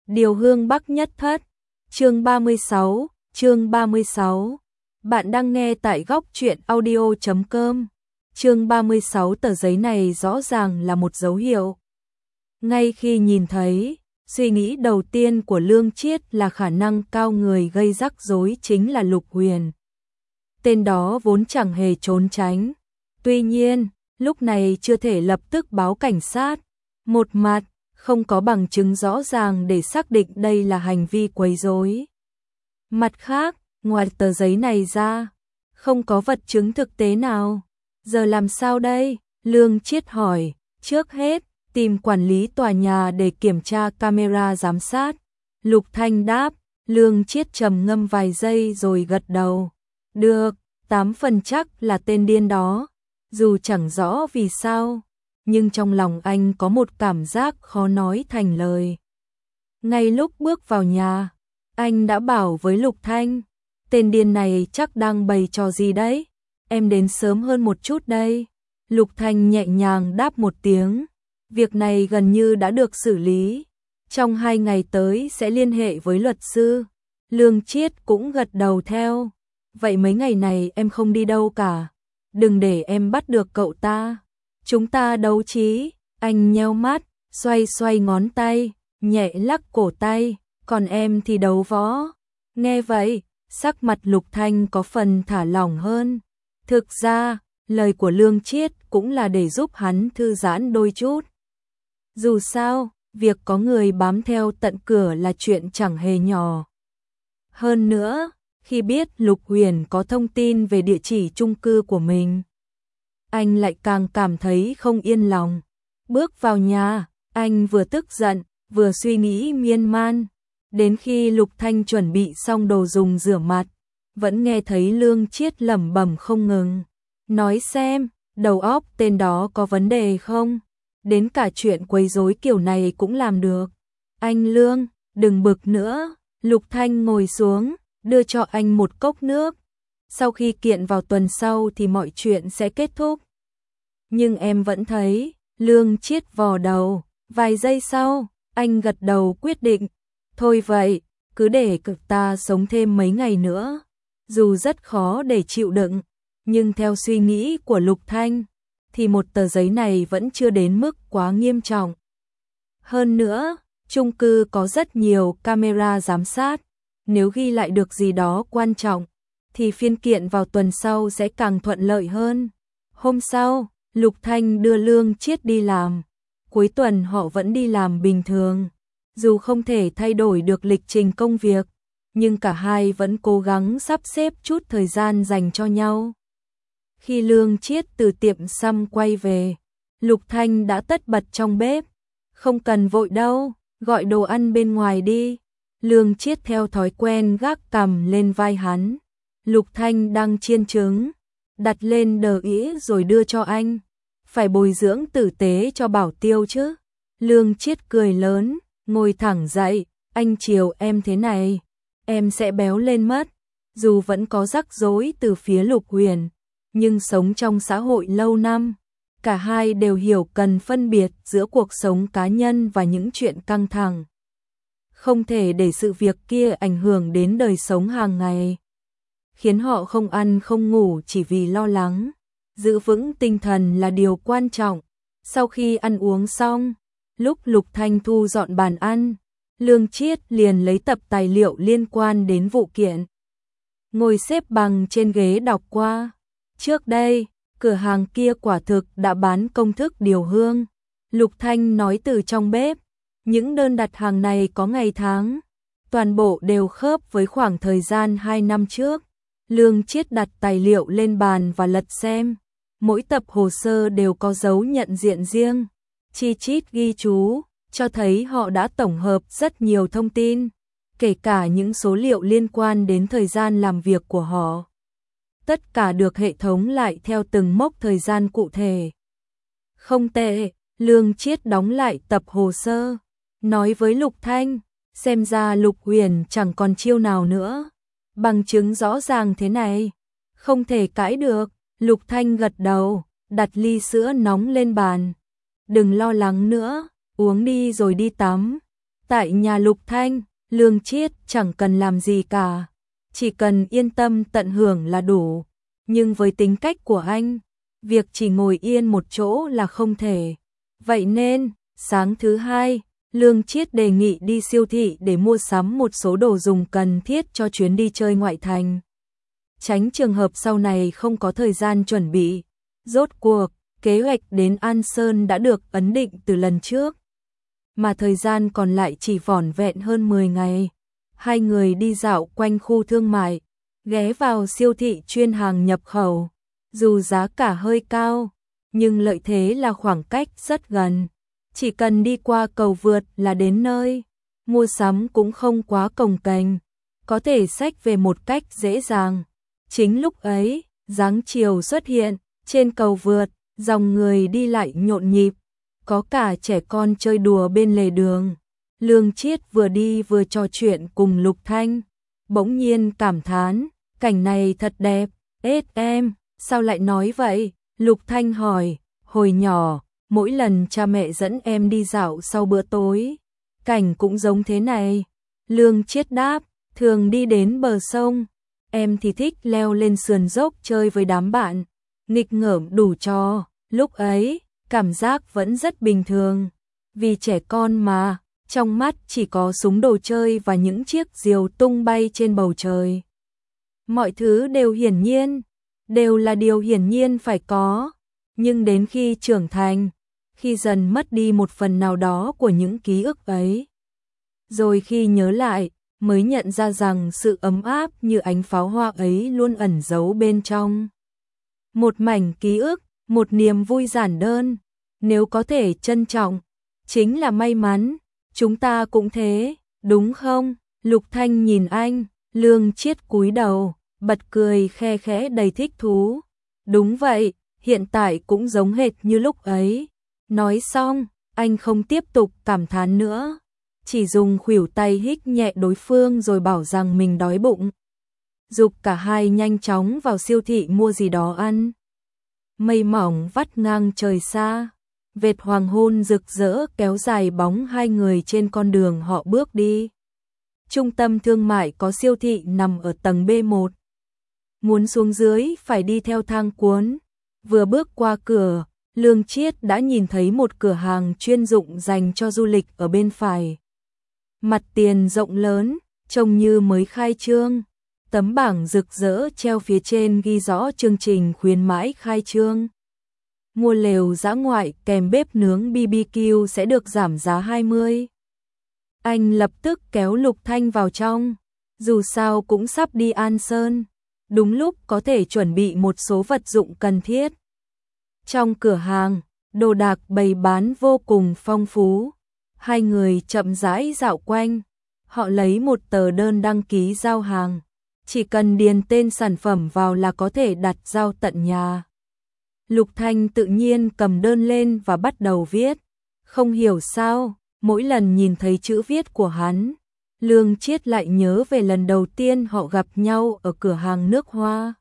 Điều hương Bắc Nhất Thất, chương 36. Bạn đang nghe tại góc truyện audio.com. Chương 36. Tờ giấy này rõ ràng là một dấu hiệu. Ngay khi nhìn thấy, suy nghĩ đầu tiên của Lương Triết là khả năng cao người gây rắc rối chính là Lục Huyền. Tên đó vốn chẳng hề trốn tránh. Tuy nhiên, lúc này chưa thể lập tức báo cảnh sát. Một mặt, không có bằng chứng rõ ràng để xác định đây là hành vi quấy rối. Mặt khác, ngoài tờ giấy này ra, không có vật chứng thực tế nào. Giờ làm sao đây? Lương Triết hỏi. Trước hết, tìm quản lý tòa nhà để kiểm tra camera giám sát. Lục Thanh đáp. Lương Triết trầm ngâm vài giây rồi gật đầu. Được, 8 phần chắc là tên điên đó. Dù chẳng rõ vì sao, nhưng trong lòng anh có một cảm giác khó nói thành lời. Ngay lúc bước vào nhà, anh đã bảo với Lục Thanh, tên điên này chắc đang bày trò gì đấy, em đến sớm hơn một chút đây. Lục Thanh nhẹ nhàng đáp một tiếng, việc này gần như đã được xử lý, trong 2 ngày tới sẽ liên hệ với luật sư. Lương Triết cũng gật đầu theo, vậy mấy ngày này em không đi đâu cả, đừng để em bắt được cậu ta. Chúng ta đấu trí. Anh nheo mắt, xoay xoay ngón tay, nhẹ lắc cổ tay, còn em thì đấu võ. Nghe vậy, sắc mặt Lục Thanh có phần thả lỏng hơn. Thực ra, lời của Lương Triết cũng là để giúp hắn thư giãn đôi chút. Dù sao, việc có người bám theo tận cửa là chuyện chẳng hề nhỏ. Hơn nữa, khi biết Lục Huyền có thông tin về địa chỉ chung cư của mình, anh lại càng cảm thấy không yên lòng. Bước vào nhà, anh vừa tức giận, vừa suy nghĩ miên man. Đến khi Lục Thanh chuẩn bị xong đồ dùng rửa mặt, vẫn nghe thấy Lương Triết lẩm bẩm không ngừng. Nói xem, đầu óc tên đó có vấn đề không? Đến cả chuyện quấy rối kiểu này cũng làm được. Anh Lương, đừng bực nữa. Lục Thanh ngồi xuống, đưa cho anh một cốc nước. Sau khi kiện vào tuần sau thì mọi chuyện sẽ kết thúc. Nhưng em vẫn thấy, Lương Triết vò đầu. Vài giây sau, anh gật đầu quyết định. Thôi vậy, cứ để cực ta sống thêm mấy ngày nữa. Dù rất khó để chịu đựng, nhưng theo suy nghĩ của Lục Thanh, thì một tờ giấy này vẫn chưa đến mức quá nghiêm trọng. Hơn nữa, chung cư có rất nhiều camera giám sát. Nếu ghi lại được gì đó quan trọng, thì phiên kiện vào tuần sau sẽ càng thuận lợi hơn. Hôm sau, Lục Thanh đưa Lương Triết đi làm. Cuối tuần họ vẫn đi làm bình thường. Dù không thể thay đổi được lịch trình công việc, nhưng cả hai vẫn cố gắng sắp xếp chút thời gian dành cho nhau. Khi Lương Triết từ tiệm xăm quay về, Lục Thanh đã tất bật trong bếp. Không cần vội đâu, gọi đồ ăn bên ngoài đi. Lương Triết theo thói quen gác cằm lên vai hắn. Lục Thanh đang chiên trứng, đặt lên đờ ĩa rồi đưa cho anh. Phải bồi dưỡng tử tế cho Bảo Tiêu chứ. Lương Triết cười lớn, ngồi thẳng dậy. Anh chiều em thế này, em sẽ béo lên mất. Dù vẫn có rắc rối từ phía Lục Huyền, nhưng sống trong xã hội lâu năm, cả hai đều hiểu cần phân biệt giữa cuộc sống cá nhân và những chuyện căng thẳng. Không thể để sự việc kia ảnh hưởng đến đời sống hàng ngày, khiến họ không ăn không ngủ chỉ vì lo lắng. Giữ vững tinh thần là điều quan trọng. Sau khi ăn uống xong, lúc Lục Thanh thu dọn bàn ăn, Lương Triết liền lấy tập tài liệu liên quan đến vụ kiện. Ngồi xếp bằng trên ghế đọc qua. Trước đây, cửa hàng kia quả thực đã bán công thức điều hương. Lục Thanh nói từ trong bếp. Những đơn đặt hàng này có ngày tháng, toàn bộ đều khớp với khoảng thời gian 2 năm trước. Lương Triết đặt tài liệu lên bàn và lật xem. Mỗi tập hồ sơ đều có dấu nhận diện riêng, chi chít ghi chú, cho thấy họ đã tổng hợp rất nhiều thông tin, kể cả những số liệu liên quan đến thời gian làm việc của họ. Tất cả được hệ thống lại theo từng mốc thời gian cụ thể. Không tệ, Lương Triết đóng lại tập hồ sơ, nói với Lục Thanh, xem ra Lục Huyền chẳng còn chiêu nào nữa. Bằng chứng rõ ràng thế này, không thể cãi được. Lục Thanh gật đầu, đặt ly sữa nóng lên bàn. Đừng lo lắng nữa, uống đi rồi đi tắm. Tại nhà Lục Thanh, Lương Chiết chẳng cần làm gì cả, chỉ cần yên tâm tận hưởng là đủ. Nhưng với tính cách của anh, việc chỉ ngồi yên một chỗ là không thể. Vậy nên, sáng thứ hai, Lương Chiết đề nghị đi siêu thị để mua sắm một số đồ dùng cần thiết cho chuyến đi chơi ngoại thành. Tránh trường hợp sau này không có thời gian chuẩn bị. Rốt cuộc, kế hoạch đến An Sơn đã được ấn định từ lần trước, mà thời gian còn lại chỉ vỏn vẹn hơn 10 ngày. Hai người đi dạo quanh khu thương mại, ghé vào siêu thị chuyên hàng nhập khẩu. Dù giá cả hơi cao, nhưng lợi thế là khoảng cách rất gần. Chỉ cần đi qua cầu vượt là đến nơi. Mua sắm cũng không quá cồng kềnh, có thể xách về một cách dễ dàng. Chính lúc ấy, dáng chiều xuất hiện, trên cầu vượt, dòng người đi lại nhộn nhịp, có cả trẻ con chơi đùa bên lề đường. Lương Chiết vừa đi vừa trò chuyện cùng Lục Thanh, bỗng nhiên cảm thán, cảnh này thật đẹp. Em, sao lại nói vậy? Lục Thanh hỏi, hồi nhỏ, mỗi lần cha mẹ dẫn em đi dạo sau bữa tối, cảnh cũng giống thế này. Lương Chiết đáp, thường đi đến bờ sông, em thì thích leo lên sườn dốc chơi với đám bạn, nghịch ngợm đủ trò. Lúc ấy, cảm giác vẫn rất bình thường, vì trẻ con mà, trong mắt chỉ có súng đồ chơi và những chiếc diều tung bay trên bầu trời. Mọi thứ đều hiển nhiên, đều là điều hiển nhiên phải có, nhưng đến khi trưởng thành, khi dần mất đi một phần nào đó của những ký ức ấy, rồi khi nhớ lại, mới nhận ra rằng sự ấm áp như ánh pháo hoa ấy luôn ẩn giấu bên trong. Một mảnh ký ức, một niềm vui giản đơn, nếu có thể trân trọng, chính là may mắn. Chúng ta cũng thế, đúng không? Lục Thanh nhìn anh, Lương Chiết cúi đầu, bật cười khe khẽ đầy thích thú. Đúng vậy, hiện tại cũng giống hệt như lúc ấy. Nói xong, anh không tiếp tục cảm thán nữa, chỉ dùng khuỷu tay hít nhẹ đối phương rồi bảo rằng mình đói bụng. Giục cả hai nhanh chóng vào siêu thị mua gì đó ăn. Mây mỏng vắt ngang trời xa, vệt hoàng hôn rực rỡ kéo dài bóng hai người trên con đường họ bước đi. Trung tâm thương mại có siêu thị nằm ở tầng B1. Muốn xuống dưới phải đi theo thang cuốn. Vừa bước qua cửa, Lương Chiết đã nhìn thấy một cửa hàng chuyên dụng dành cho du lịch ở bên phải. Mặt tiền rộng lớn, trông như mới khai trương. Tấm bảng rực rỡ treo phía trên ghi rõ chương trình khuyến mãi khai trương. Mua lều dã ngoại kèm bếp nướng BBQ sẽ được giảm giá 20. Anh lập tức kéo Lục Thanh vào trong, dù sao cũng sắp đi An Sơn, đúng lúc có thể chuẩn bị một số vật dụng cần thiết. Trong cửa hàng, đồ đạc bày bán vô cùng phong phú. Hai người chậm rãi dạo quanh, họ lấy một tờ đơn đăng ký giao hàng, chỉ cần điền tên sản phẩm vào là có thể đặt giao tận nhà. Lục Thanh tự nhiên cầm đơn lên và bắt đầu viết. Không hiểu sao, mỗi lần nhìn thấy chữ viết của hắn, Lương Chiết lại nhớ về lần đầu tiên họ gặp nhau ở cửa hàng nước hoa.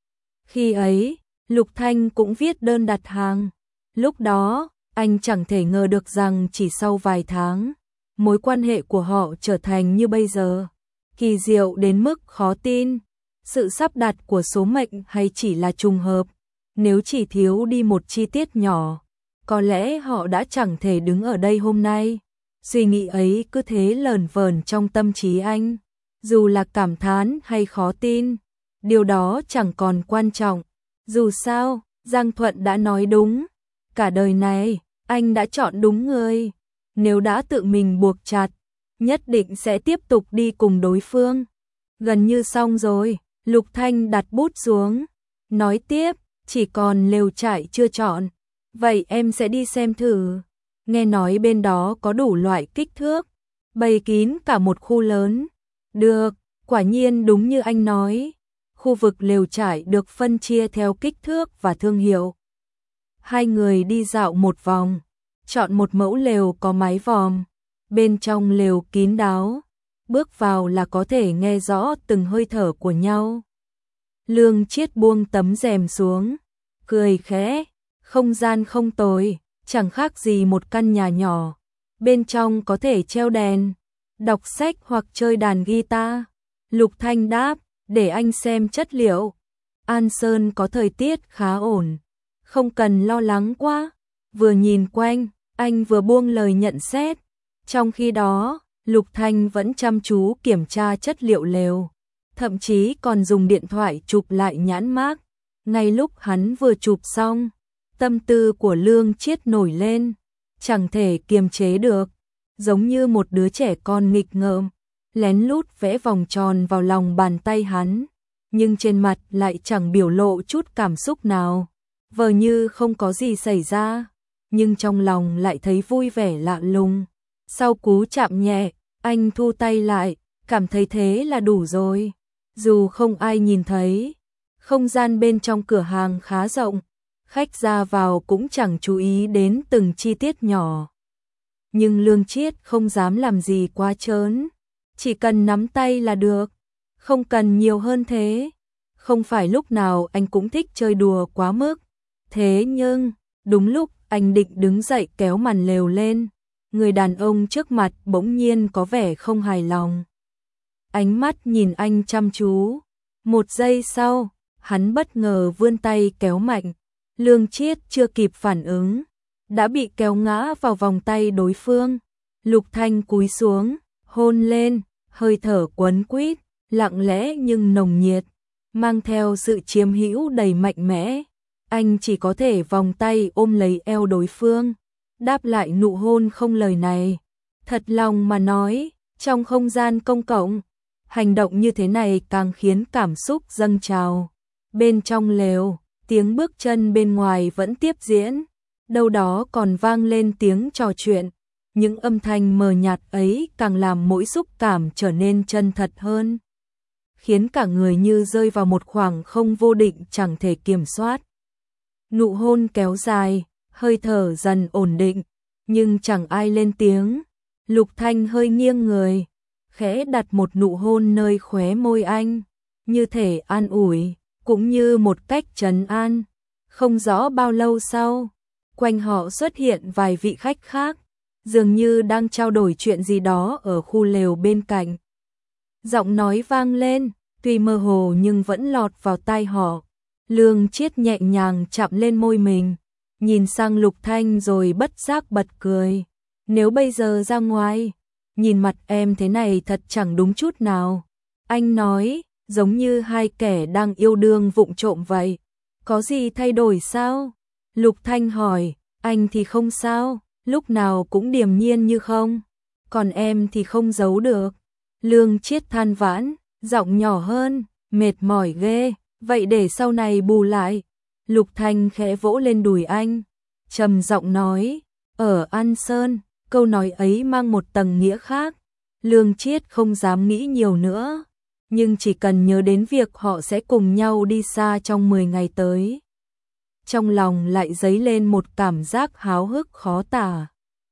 Khi ấy, Lục Thanh cũng viết đơn đặt hàng. Lúc đó, anh chẳng thể ngờ được rằng chỉ sau vài tháng, mối quan hệ của họ trở thành như bây giờ. Kỳ diệu đến mức khó tin. Sự sắp đặt của số mệnh hay chỉ là trùng hợp? Nếu chỉ thiếu đi một chi tiết nhỏ, có lẽ họ đã chẳng thể đứng ở đây hôm nay. Suy nghĩ ấy cứ thế lởn vởn trong tâm trí anh. Dù là cảm thán hay khó tin, điều đó chẳng còn quan trọng. Dù sao, Giang Thuận đã nói đúng. Cả đời này, anh đã chọn đúng người. Nếu đã tự mình buộc chặt, nhất định sẽ tiếp tục đi cùng đối phương. Gần như xong rồi, Lục Thanh đặt bút xuống. Nói tiếp, chỉ còn lều trại chưa chọn. Vậy em sẽ đi xem thử. Nghe nói bên đó có đủ loại kích thước, bày kín cả một khu lớn. Được, quả nhiên đúng như anh nói. Khu vực lều trại được phân chia theo kích thước và thương hiệu. Hai người đi dạo một vòng, chọn một mẫu lều có mái vòm. Bên trong lều kín đáo, bước vào là có thể nghe rõ từng hơi thở của nhau. Lương Chiết buông tấm rèm xuống, cười khẽ, không gian không tồi, chẳng khác gì một căn nhà nhỏ. Bên trong có thể treo đèn, đọc sách hoặc chơi đàn guitar. Lục Thanh đáp, để anh xem chất liệu. An Sơn có thời tiết khá ổn, không cần lo lắng quá. Vừa nhìn quanh, anh vừa buông lời nhận xét. Trong khi đó, Lục Thanh vẫn chăm chú kiểm tra chất liệu lều, thậm chí còn dùng điện thoại chụp lại nhãn mác. Ngay lúc hắn vừa chụp xong, tâm tư của Lương Chiết nổi lên, chẳng thể kiềm chế được, giống như một đứa trẻ con nghịch ngợm, lén lút vẽ vòng tròn vào lòng bàn tay hắn, nhưng trên mặt lại chẳng biểu lộ chút cảm xúc nào, vờ như không có gì xảy ra, nhưng trong lòng lại thấy vui vẻ lạ lùng. Sau cú chạm nhẹ, anh thu tay lại, cảm thấy thế là đủ rồi. Dù không ai nhìn thấy, không gian bên trong cửa hàng khá rộng, khách ra vào cũng chẳng chú ý đến từng chi tiết nhỏ. Nhưng Lương Chiết không dám làm gì quá trớn, chỉ cần nắm tay là được, không cần nhiều hơn thế. Không phải lúc nào anh cũng thích chơi đùa quá mức. Thế nhưng, đúng lúc anh định đứng dậy kéo màn lều lên, người đàn ông trước mặt bỗng nhiên có vẻ không hài lòng. Ánh mắt nhìn anh chăm chú. Một giây sau, hắn bất ngờ vươn tay kéo mạnh. Lương Chiết chưa kịp phản ứng, đã bị kéo ngã vào vòng tay đối phương. Lục Thanh cúi xuống, hôn lên, hơi thở quấn quýt, lặng lẽ nhưng nồng nhiệt, mang theo sự chiếm hữu đầy mạnh mẽ. Anh chỉ có thể vòng tay ôm lấy eo đối phương, đáp lại nụ hôn không lời này. Thật lòng mà nói, trong không gian công cộng, hành động như thế này càng khiến cảm xúc dâng trào. Bên trong lều, tiếng bước chân bên ngoài vẫn tiếp diễn, đâu đó còn vang lên tiếng trò chuyện. Những âm thanh mờ nhạt ấy càng làm mỗi xúc cảm trở nên chân thật hơn, khiến cả người như rơi vào một khoảng không vô định chẳng thể kiểm soát. Nụ hôn kéo dài, hơi thở dần ổn định, nhưng chẳng ai lên tiếng. Lục Thanh hơi nghiêng người, khẽ đặt một nụ hôn nơi khóe môi anh, như thể an ủi, cũng như một cách trấn an. Không rõ bao lâu sau, quanh họ xuất hiện vài vị khách khác, dường như đang trao đổi chuyện gì đó ở khu lều bên cạnh. Giọng nói vang lên, tuy mơ hồ nhưng vẫn lọt vào tai họ. Lương Chiết nhẹ nhàng chạm lên môi mình, nhìn sang Lục Thanh rồi bất giác bật cười. Nếu bây giờ ra ngoài, nhìn mặt em thế này thật chẳng đúng chút nào. Anh nói, giống như hai kẻ đang yêu đương vụng trộm vậy. Có gì thay đổi sao? Lục Thanh hỏi, anh thì không sao, lúc nào cũng điềm nhiên như không. Còn em thì không giấu được. Lương Chiết than vãn, giọng nhỏ hơn, mệt mỏi ghê, vậy để sau này bù lại. Lục Thanh khẽ vỗ lên đùi anh, trầm giọng nói, ở An Sơn, câu nói ấy mang một tầng nghĩa khác. Lương Chiết không dám nghĩ nhiều nữa, nhưng chỉ cần nhớ đến việc họ sẽ cùng nhau đi xa trong 10 ngày tới, trong lòng lại dấy lên một cảm giác háo hức khó tả.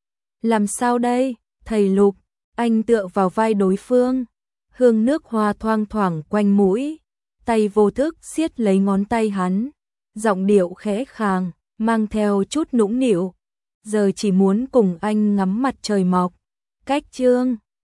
Làm sao đây, thầy Lục? Anh tựa vào vai đối phương, hương nước hoa thoang thoảng quanh mũi, tay vô thức siết lấy ngón tay hắn, giọng điệu khẽ khàng, mang theo chút nũng nịu. Giờ chỉ muốn cùng anh ngắm mặt trời mọc. Cách chương